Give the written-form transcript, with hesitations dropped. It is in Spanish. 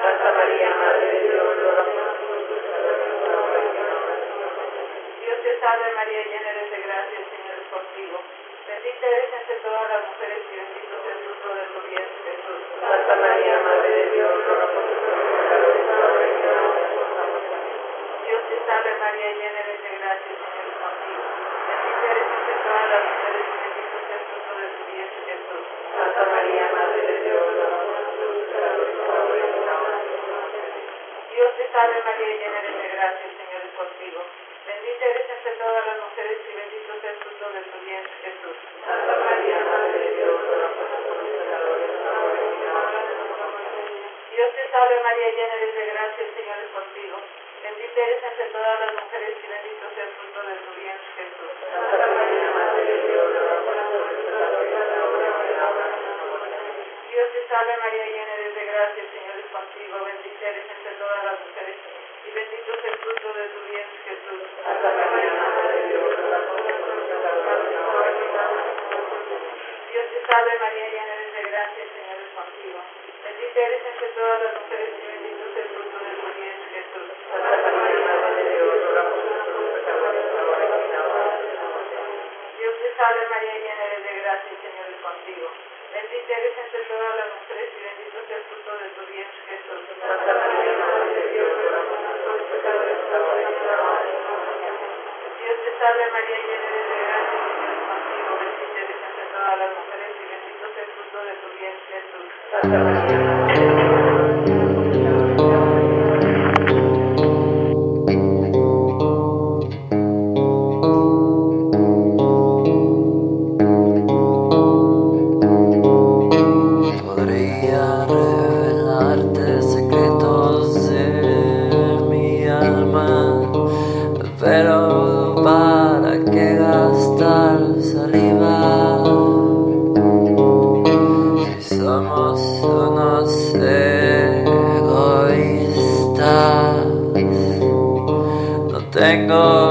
Santa María, Madre de Dios, ruega por nosotros pecadores, ahora y en la hora de nuestra muerte. Dios te salve María, llena eres de gracia, el Señor es contigo. Bendita eres entre todas las mujeres y bendito sea el fruto de tu vientre, Jesús. Santa María, Madre de Dios, ruega por nosotros pecadores, ahora y en la hora de nuestra muerte. Dios te salve María, llena eres de gracia, el Señor es contigo. Bendita eres entre todas las mujeres y bendito sea el fruto de tu vientre, Jesús. Santa María, Madre de Dios, ruega por nosotros pecadores, ahora y en la hora de nuestra muerte. Dios te salve María, llena eres de gracia, el Señor es contigo. Bendita eres entre todas las mujeres y bendito sea el fruto de tu vientre, Jesús. Santa María, Madre de Dios, ruega por nosotros pecadores, ahora y en la hora de nuestra muerte. Dios te salve María, llena eres de gracia, el Señor es contigo. Bendita eres entre todas las mujeres y bendito sea el fruto de tu vientre, Jesús. Santa María, Madre de Dios, ruega por nosotros pecadores, ahora y en la hora de nuestra muerte. Dios te salve María, llena eres de gracia, el Señor es contigo. Bendita eres entre todas las mujeres y bendito sea el fruto de tu vientre, Jesús. Santa María, Madre de Dios, ruega por nosotros pecadores, ahora y en la hora de nuestra muerte. Dios te salve María, llena eres de gracia, el Señor es contigo. Bendita eres entre todas las mujeres y bendito sea el fruto de tu vientre, Jesús. Santa María, Madre de Dios, ruega por nosotros pecadores, ahora y en la hora de nuestra muerte. Dios te salve María, llena eres de gracia, el Señor es contigo. Bendita eres entre todas las mujeres y bendito sea el fruto de tu vientre, Jesús. Santa María, Madre de Dios, ruega por nosotros pecadores, ahora y en la hora de nuestra muerte. Dios te salve María, llena eres de gracia, el Señor es contigo. Bendita eres entre todas las mujeres y bendito sea el fruto de tu vientre, Jesús. Santa María, Madre de Dios, ruega por nosotros pecadores, ahora y en la hora de nuestra muerte. Podría revelarte secretos de mi alma, pero ¿para qué gastar saliva? Si somos unos egoístas, no tengo